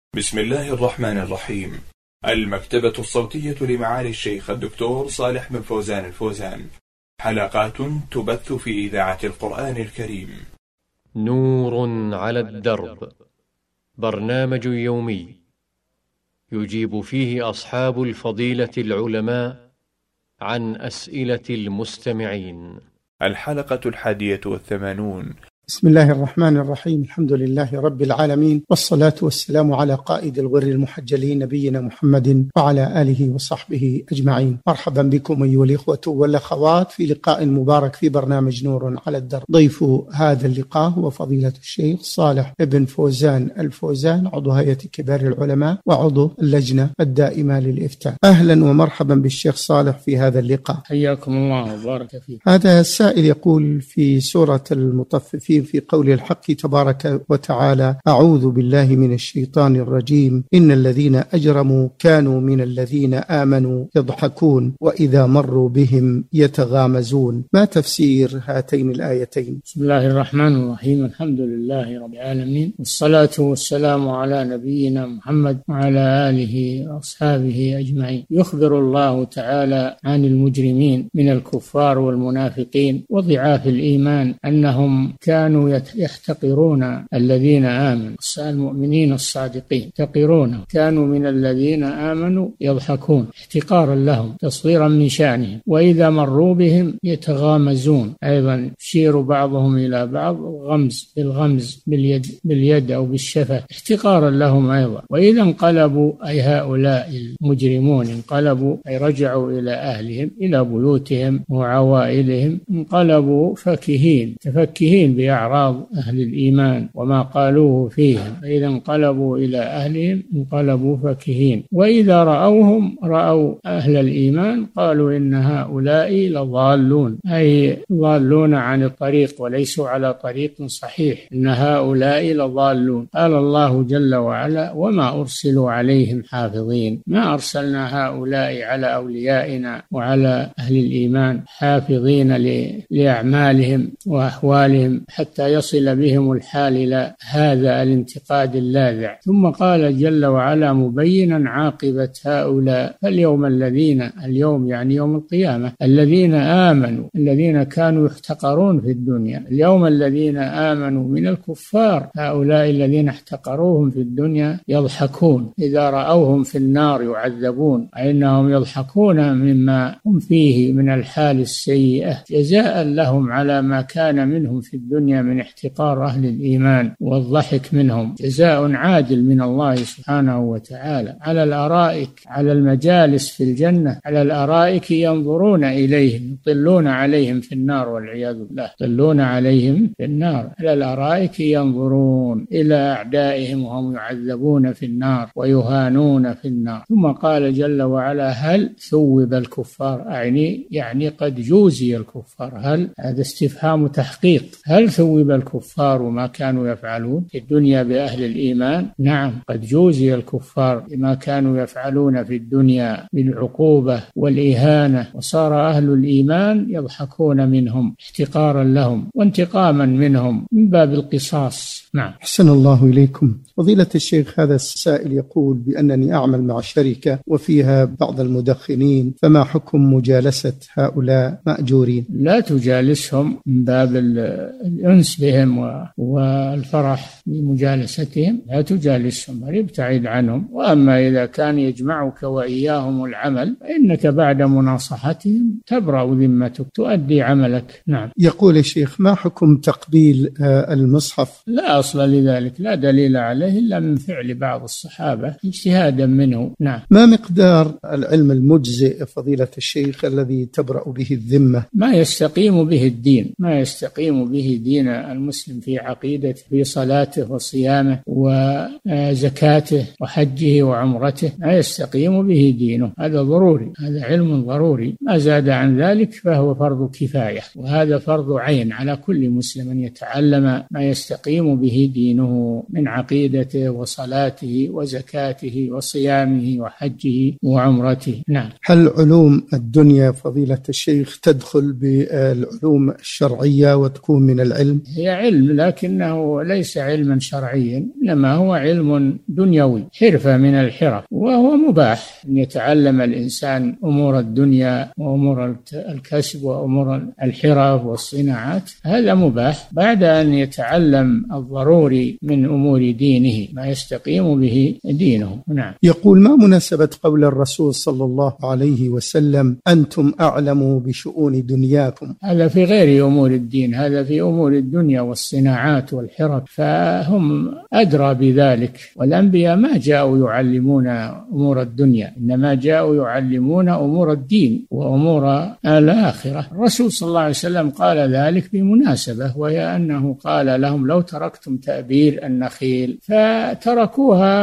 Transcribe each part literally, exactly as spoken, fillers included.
بسم الله الرحمن الرحيم. المكتبة الصوتية لمعالي الشيخ الدكتور صالح بن فوزان الفوزان، حلقات تبث في إذاعة القرآن الكريم. نور على الدرب، برنامج يومي يجيب فيه أصحاب الفضيلة العلماء عن أسئلة المستمعين. الحلقة الحادية والثمانون. بسم الله الرحمن الرحيم. الحمد لله رب العالمين، والصلاة والسلام على قائد الغر المحجلين نبينا محمد وعلى آله وصحبه أجمعين. مرحبا بكم أيها الإخوة والأخوات في لقاء مبارك في برنامج نور على الدرب. ضيف هذا اللقاء هو فضيلة الشيخ صالح بن فوزان الفوزان، عضو هيئة كبار العلماء وعضو اللجنة الدائمة للإفتاء. أهلا ومرحبا بالشيخ صالح في هذا اللقاء. حياكم الله وبارك فيك. هذا السائل يقول في سورة المطففين في قول الحق تبارك وتعالى: أعوذ بالله من الشيطان الرجيم، إن الذين أجرموا كانوا من الذين آمنوا يضحكون وإذا مروا بهم يتغامزون. ما تفسير هاتين الآيتين؟ بسم الله الرحمن الرحيم. الحمد لله رب العالمين، والصلاة والسلام على نبينا محمد وعلى آله وأصحابه أجمعين. يخبر الله تعالى عن المجرمين من الكفار والمنافقين وضعاف الإيمان أنهم كانوا يحتقرون الذين آمنوا، المؤمنين الصادقين يحتقرون، كانوا من الذين آمنوا يضحكون احتقارا لهم تصغيرا من شأنهم، وإذا مروا بهم يتغامزون، أيضا يشير بعضهم إلى بعض، غمز بالغمز باليد, باليد أو بالشفة احتقارا لهم أيضا. وإذا انقلبوا، أي هؤلاء المجرمون انقلبوا أي رجعوا إلى أهلهم إلى بيوتهم وعوائلهم، انقلبوا فكهين تفكهين بأعراض أهل الإيمان وما قالوه فيهم، فإذا انقلبوا إلى أهلهم انقلبوا فكهين. وإذا رأوهم رأوا أهل الإيمان قالوا إن هؤلاء لضالون، أي ضالون عن الطريق وليسوا على طريق صحيح، إن هؤلاء لضالون. قال الله جل وعلا: وما أرسلوا عليهم حافظين، ما أرسلنا هؤلاء على أوليائنا وعلى أهل الإيمان حافظين لأعمالهم وأحوالهم حتى يصل بهم الحال إلى هذا الانتقاد اللاذع. ثم قال جل وعلا مبينا عاقبة هؤلاء: فاليوم الذين، اليوم يعني يوم القيامة، الذين آمنوا، الذين كانوا يحتقرون في الدنيا، اليوم الذين آمنوا من الكفار، هؤلاء الذين احتقروهم في الدنيا يضحكون إذا رأوهم في النار يعذبون، أنهم يضحكون مما هم فيه من الحال السيئة جزاء لهم على ما كان منهم في الدنيا من احتقار أهل الإيمان والضحك منهم، جزاء عادل من الله سبحانه وتعالى. على الأرائك، على المجالس في الجنة، على الأرائك ينظرون إليهم، يطلون عليهم في النار والعياذ بالله، يطلون عليهم في النار. على الأرائك ينظرون إلى أعدائهم وهم يعذبون في النار ويهانون في النار. ثم قال جل وعلا: هل ثوب الكفار، يعني يعني قد جوزي الكفار. هل هذا استفهام تحقيق، هل ثوب الكفار ما كانوا يفعلون في الدنيا بأهل الإيمان؟ نعم، قد جوزي الكفار بما كانوا يفعلون في الدنيا بالعقوبة والإهانة، وصار أهل الإيمان يضحكون منهم احتقارا لهم وانتقاما منهم من باب القصاص. نعم. أحسن الله إليكم. فضيلة الشيخ، هذا السائل يقول بأنني أعمل مع شركة وفيها بعض المدخنين، فما حكم مجالسة هؤلاء مأجورين؟ لا تجالسهم من باب الأنس بهم والفرح بمجالستهم، لا تجالسهم بل ابتعد عنهم. وأما إذا كان يجمعك وإياهم العمل فإنك بعد مناصحتهم تبرأ ذمتك، تؤدي عملك. نعم. يقول الشيخ: ما حكم تقبيل المصحف؟ لا أصل لذلك، لا دليل عليه إلا من فعل بعض الصحابة اجتهادا منه. نعم. ما مقدار العلم المجزئ فضيلة الشيخ الذي تبرأ به الذمة؟ ما يستقيم به الدين، ما يستقيم به دين المسلم في عقيدته، في صلاته وصيامه وزكاته وحجه وعمرته، ما يستقيم به دينه. هذا ضروري، هذا علم ضروري. ما زاد عن ذلك فهو فرض كفاية، وهذا فرض عين على كل مسلم أن يتعلم ما يستقيم به دينه من عقيدته وصلاته وزكاته وصيامه وحجه وعمرته. نعم. هل علوم الدنيا فضيلة الشيخ تدخل بالعلوم الشرعية وتكون من العلم علم؟ هي علم لكنه ليس علما شرعيا، إنما هو علم دنيوي، حرفة من الحرف، وهو مباح أن يتعلم الإنسان أمور الدنيا وأمور الكسب وأمور الحرف والصناعات، هذا مباح بعد أن يتعلم الضروري من أمور دينه ما يستقيم به دينه. نعم. يقول: ما مناسبة قول الرسول صلى الله عليه وسلم أنتم أعلم بشؤون دنياكم؟ هذا في غير أمور الدين، هذا في أمور الدنيا والصناعات والحرف، فهم أدرى بذلك. والأنبياء ما جاءوا يعلمون أمور الدنيا، إنما جاءوا يعلمون أمور الدين وأمور الآخرة. الرسول صلى الله عليه وسلم قال ذلك بمناسبة، وهي أنه قال لهم: لو تركتم تأبير النخيل فتركوها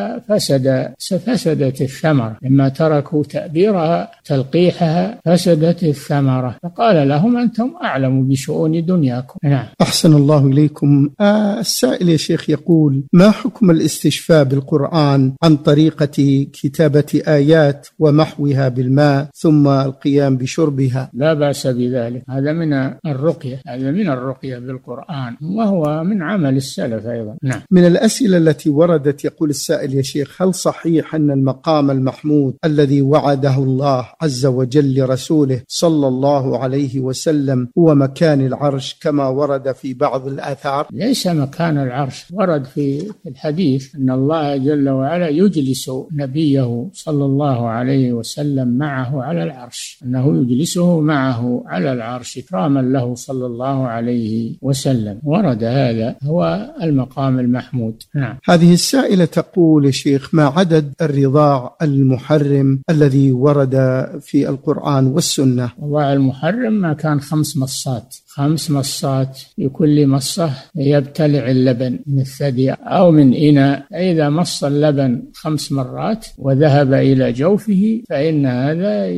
ففسد فسدت الثمرة، لما تركوا تأبيرها تلقيحها فسدت الثمرة، فقال لهم: أنتم أعلم بشؤون دنياكم. نعم. أحسن الله إليكم. آه السائل يا شيخ يقول: ما حكم الاستشفاء بالقرآن عن طريقة كتابة آيات ومحوها بالماء ثم القيام بشربها؟ لا بأس بذلك، هذا من الرقية، هذا من الرقية بالقرآن، وهو من عمل السلف أيضا. نعم. من الأسئلة التي وردت يقول السائل: يا شيخ، هل صحيح أن المقام المحمود الذي وعده الله عز وجل لرسوله صلى الله عليه وسلم هو مكان العرش كما ورد في بعض الآثار؟ ليس مكان العرش، ورد في الحديث أن الله جل وعلا يجلس نبيه صلى الله عليه وسلم معه على العرش، أنه يجلسه معه على العرش إكراما له صلى الله عليه وسلم، ورد هذا هو المقام المحمود. نعم. هذه السائلة تقول: يا شيخ، ما عدد الرضاع المحرم الذي ورد في القرآن والسنة؟ الرضاع المحرم ما كان خمس مصات، خمس مصات، لكل مصة يبتلع اللبن من الثدي أو من إناء، إذا مص اللبن خمس مرات وذهب إلى جوفه فإن هذا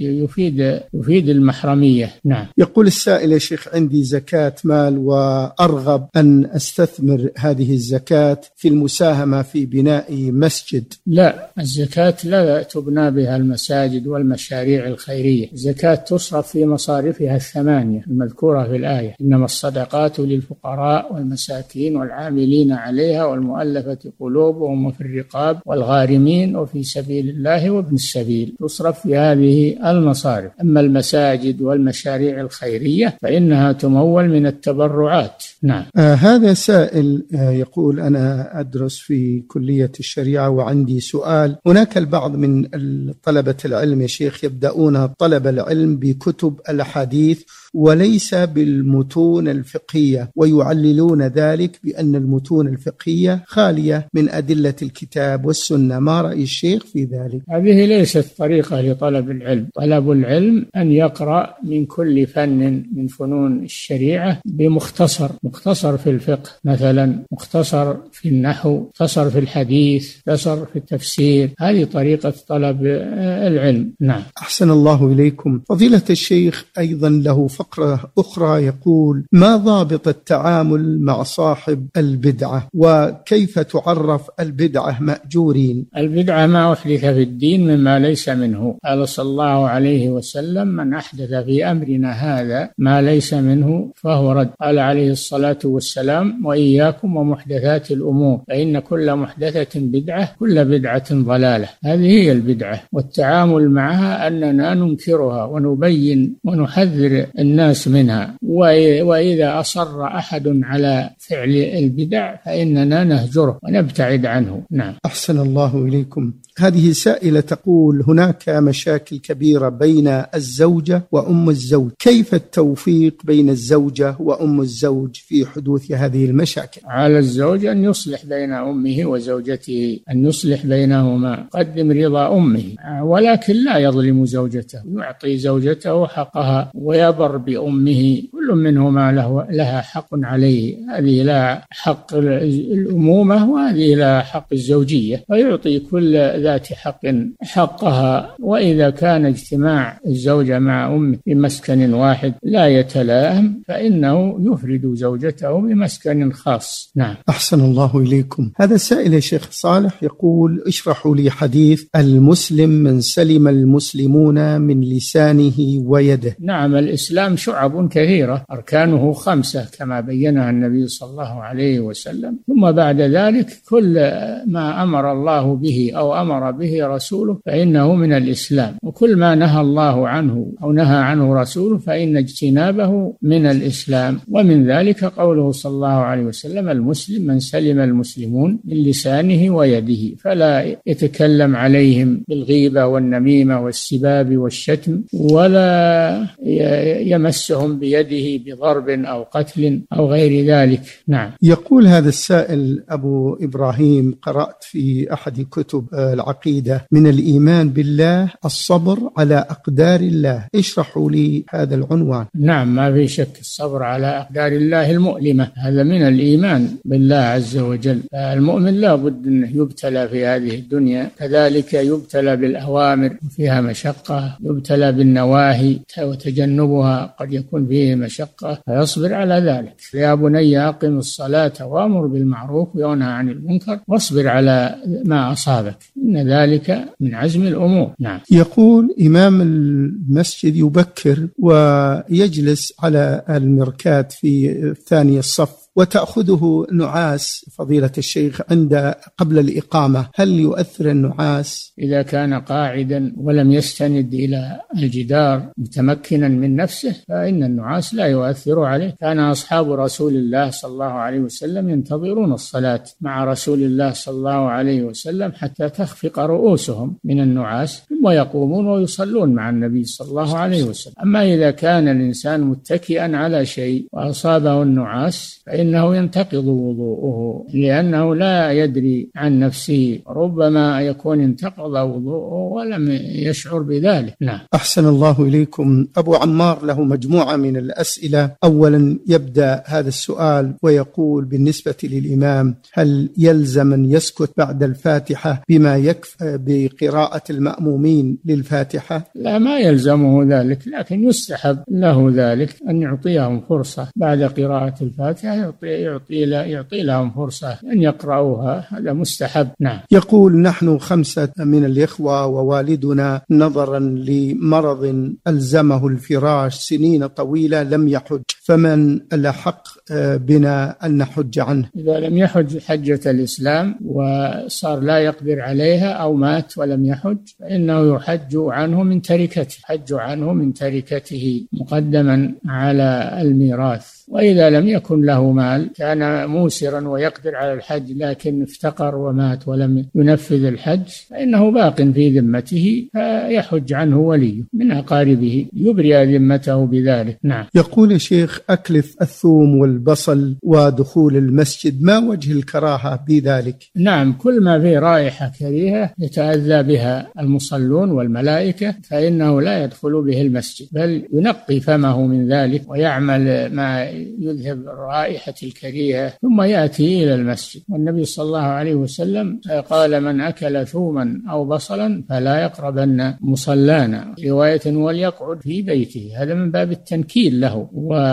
يفيد يفيد المحرمية. نعم. يقول السائل: يا شيخ، عندي زكاة مال وأرغب أن أستثمر هذه الزكاة في المساهمة في بناء مسجد. لا، الزكاة لا تبنى بها المساجد والمشاريع الخيرية، الزكاة تصرف في مصارفها الثمانية المذكورة في الآية: إنما الصدقات للفقراء والمساكين والعاملين عليها والمؤلفة قلوبهم وفي الرقاب والغارمين وفي سبيل الله وابن السبيل، تصرف في هذه المصارف. أما المساجد والمشاريع الخيرية فإنها تمول من التبرعات. نعم. آه هذا سائل آه يقول: أنا أدرس في كلية الشريعة وعندي سؤال. هناك البعض من طلبة العلم يا شيخ يبدأون طلب العلم بكتب الأحاديث وليس بالمتون الفقهية، ويعللون ذلك بأن المتون الفقهية خالية من أدلة الكتاب والسنة. ما رأي الشيخ في ذلك؟ هذه ليست طريقة لطلب العلم. طلب العلم أن يقرأ من كل فن من فنون الشريعة بمختصر، مختصر في الفقه مثلا، مختصر في النحو، مختصر في الحديث، مختصر في التفسير، هذه طريقة طلب العلم. نعم. أحسن الله إليكم. فضيلة الشيخ أيضا له فقرة أخرى يقول: ما ضابط التعامل مع صاحب البدعة، وكيف تعرف البدعة مأجورين؟ البدعة ما أحدث في الدين مما ليس منه، قال صلى الله عليه وسلم: من أحدث في أمرنا هذا ما ليس منه فهو رد. قال عليه الصلاة والسلام: وإياكم ومحدثات الأمور فإن كل محدثة بدعة كل بدعة ضلالة. هذه هي البدعة، والتعامل معها أننا ننكرها ونبين ونحذر الناس منها، وإذا أصر أحد على فعل البدع فإننا نهجره ونبتعد عنه. نعم. أحسن الله إليكم. هذه سائلة تقول: هناك مشاكل كبيرة بين الزوجة وأم الزوج، كيف التوفيق بين الزوجة وأم الزوج في حدوث هذه المشاكل؟ على الزوج أن يصلح بين أمه وزوجته، أن يصلح بينهما، قدم رضا أمه، ولكن لا يظلم زوجته، يعطي زوجته حقها ويبر بأمه، كل منهما له لها حق عليه، هذه لها حق الأمومة وهذه لها حق الزوجية، فيعطي كل ذات حق حقها. وإذا كان اجتماع الزوجة مع أمه في مسكن واحد لا يتلائم فإنه يفرد زوجته بمسكن خاص. نعم. أحسن الله إليكم. هذا سائل يا شيخ صالح يقول: اشرحوا لي حديث المسلم من سلم المسلمون من لسانه ويده. نعم، الإسلام شعب كثيرة، كبيرة أركانه خمسة كما بينها النبي صلى الله عليه وسلم. ثم بعد ذلك كل ما أمر الله به أو أمر به رسوله فإنه من الإسلام، وكل ما نهى الله عنه أو نهى عنه رسوله فإن اجتنابه من الإسلام. ومن ذلك قوله صلى الله عليه وسلم: المسلم من سلم المسلمون من لسانه ويده، فلا يتكلم عليهم بالغيبة والنميمة والسباب والشتم، ولا يمسهم بيده بضرب أو قتل أو غير ذلك. نعم. يقول هذا السائل أبو إبراهيم: قرأت في أحد كتب العقيدة من الإيمان بالله الصبر على أقدار الله، اشرحوا لي هذا العنوان. نعم، ما في شك، الصبر على أقدار الله المؤلمة هذا من الإيمان بالله عز وجل. المؤمن لا بد أنه يبتلى في هذه الدنيا، كذلك يبتلى بالأوامر وفيها مشقة، يبتلى بالنواهي وتجنبها قد يكون فيه مشقة، فيصبر على ذلك. يا بني أقم الصلاة وأمر بالمعروف وينهى عن المنكر واصبر على ما أصابك إن ذلك من عزم الأمور. نعم. يقول: إمام المسجد يبكر ويجلس على المركات في ثاني الصف وتأخذه نعاس فضيلة الشيخ عند قبل الإقامة، هل يؤثر النعاس؟ إذا كان قاعدا ولم يستند إلى الجدار متمكنا من نفسه فإن النعاس لا يؤثر عليه. كان أصحاب رسول الله صلى الله عليه وسلم ينتظرون الصلاة مع رسول الله صلى الله عليه وسلم حتى تخفق رؤوسهم من النعاس، ثم يقومون ويصلون مع النبي صلى الله عليه وسلم. أما إذا كان الإنسان متكئا على شيء وأصابه النعاس فإنه ينتقض وضوءه، لأنه لا يدري عن نفسه، ربما يكون انتقض وضوءه ولم يشعر بذلك. نعم. أحسن الله إليكم. أبو عمار له مجموعة من الأسئلة. أولا يبدأ هذا السؤال ويقول: بالنسبة للإمام هل يلزم أن يسكت بعد الفاتحة بما يكفي بقراءة المأمومين للفاتحة؟ لا، ما يلزمه ذلك، لكن يستحب له ذلك أن يعطيهم فرصة بعد قراءة الفاتحة، يعطي, يعطي, يعطي لهم فرصة أن يقرأوها، هذا مستحب. نعم. يقول: نحن خمسة من الإخوة ووالدنا نظرا لمرض ألزمه الفراش سنين طويلة لم يحج، فمن الأحق بنا أن نحج عنه؟ إذا لم يحج حجة الإسلام وصار لا يقدر عليها أو مات ولم يحج فإنه يحج عنه من تركته، حج عنه من تركته مقدما على الميراث. وإذا لم يكن له مال، كان موسرا ويقدر على الحج لكن افتقر ومات ولم ينفذ الحج، فإنه باق في ذمته فيحج عنه وليه من أقاربه يبرئ ذمته بذلك. نعم. يقول يا شيخ: أكلف الثوم والبصل ودخول المسجد، ما وجه الكراهة بذلك؟ نعم، كل ما فيه رائحة كريهة يتأذى بها المصلون والملائكة فإنه لا يدخل به المسجد، بل ينقي فمه من ذلك ويعمل ما يذهب رائحة الكريهة ثم يأتي إلى المسجد. والنبي صلى الله عليه وسلم قال: من أكل ثوما أو بصلا فلا يقربن مصلانا، رواية وليقعد في بيته. هذا من باب التنكيل له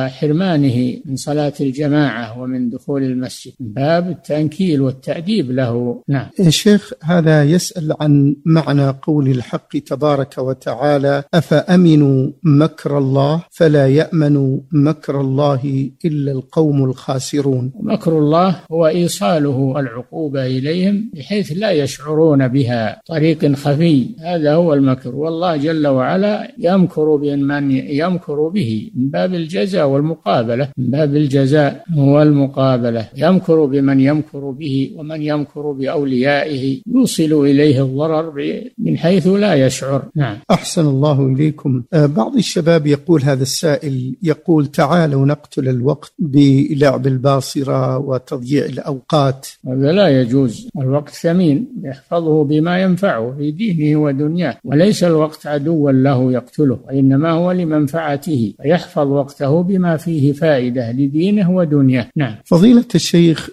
وحرمانه من صلاة الجماعة ومن دخول المسجد، من باب التنكيل والتأديب له. نعم. يا شيخ، هذا يسأل عن معنى قول الحق تبارك وتعالى: أفأمنوا مكر الله فلا يأمن مكر الله إلا القوم الخاسرون. مكر الله هو إيصاله العقوبة إليهم بحيث لا يشعرون بها، طريق خفي، هذا هو المكر. والله جل وعلا يمكر بمن يمكر به من باب الجزاء والمقابلة، من باب الجزاء والمقابلة، يمكر بمن يمكر به ومن يمكر بأوليائه يوصل إليه الضرر من حيث لا يشعر. نعم. أحسن الله إليكم. بعض الشباب يقول، هذا السائل يقول: تعالوا نقتل الوقت بلعب الباصرة وتضييع الأوقات. هذا لا يجوز، الوقت ثمين يحفظه بما ينفعه في دينه ودنياه، وليس الوقت عدوا له يقتله، وإنما هو لمنفعته، فيحفظ وقته بما فيه فائدة لدينه ودنياه. نعم. فضيلة الشيخ،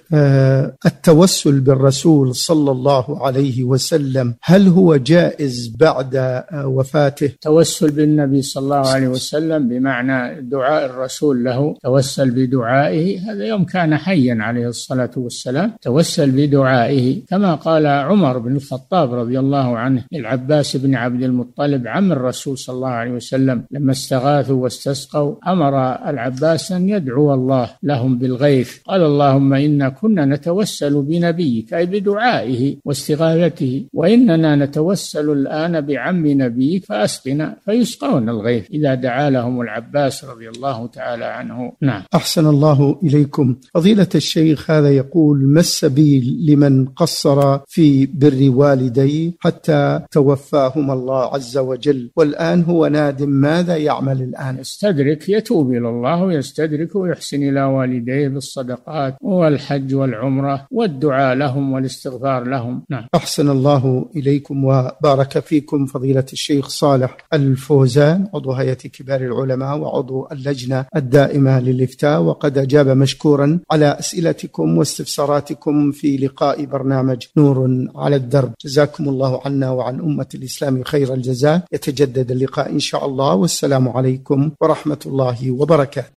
التوسل بالرسول صلى الله عليه وسلم هل هو جائز بعد وفاته؟ التوسل بالنبي صلى الله عليه وسلم بمعنى دعاء الرسول له، توسل بدعائه، هذا يوم كان حيا عليه الصلاة والسلام، توسل بدعائه كما قال عمر بن الخطاب رضي الله عنه العباس بن عبد المطلب عم الرسول صلى الله عليه وسلم لما استغاثوا واستسقوا أمر العباس أن يدعو الله لهم بالغيث، قال اللهم إنا كنا نتوسل بنبيك أي بدعائه واستغاثته، وإننا نتوسل الآن بعم نبيك فأسقنا، فيسقون الغيث إذا دعا لهم العباس رضي الله تعالى عنه. نعم. أحسن الله إليكم. فضيلة الشيخ، هذا يقول: ما السبيل لمن قصر في بر والديه حتى توفاهما الله عز وجل والآن هو نادم، ماذا يعمل الآن؟ يستدرك، يتوب إلى الله ويستدرك ويحسن إلى والديه بالصدقات والحج والعمرة والدعاء لهم والاستغفار لهم. نعم. أحسن الله إليكم وبارك فيكم فضيلة الشيخ صالح الفوزان، عضو هيئة كبار العلماء وعضو اللجنة الدائمة للإفتاء، وقد أجاب مشكورا على أسئلتكم واستفساراتكم في لقاء برنامج نور على الدرب. جزاكم الله عنا وعن أمة الإسلام خير الجزاء. يتجدد اللقاء إن شاء الله، والسلام عليكم ورحمة الله وبركاته.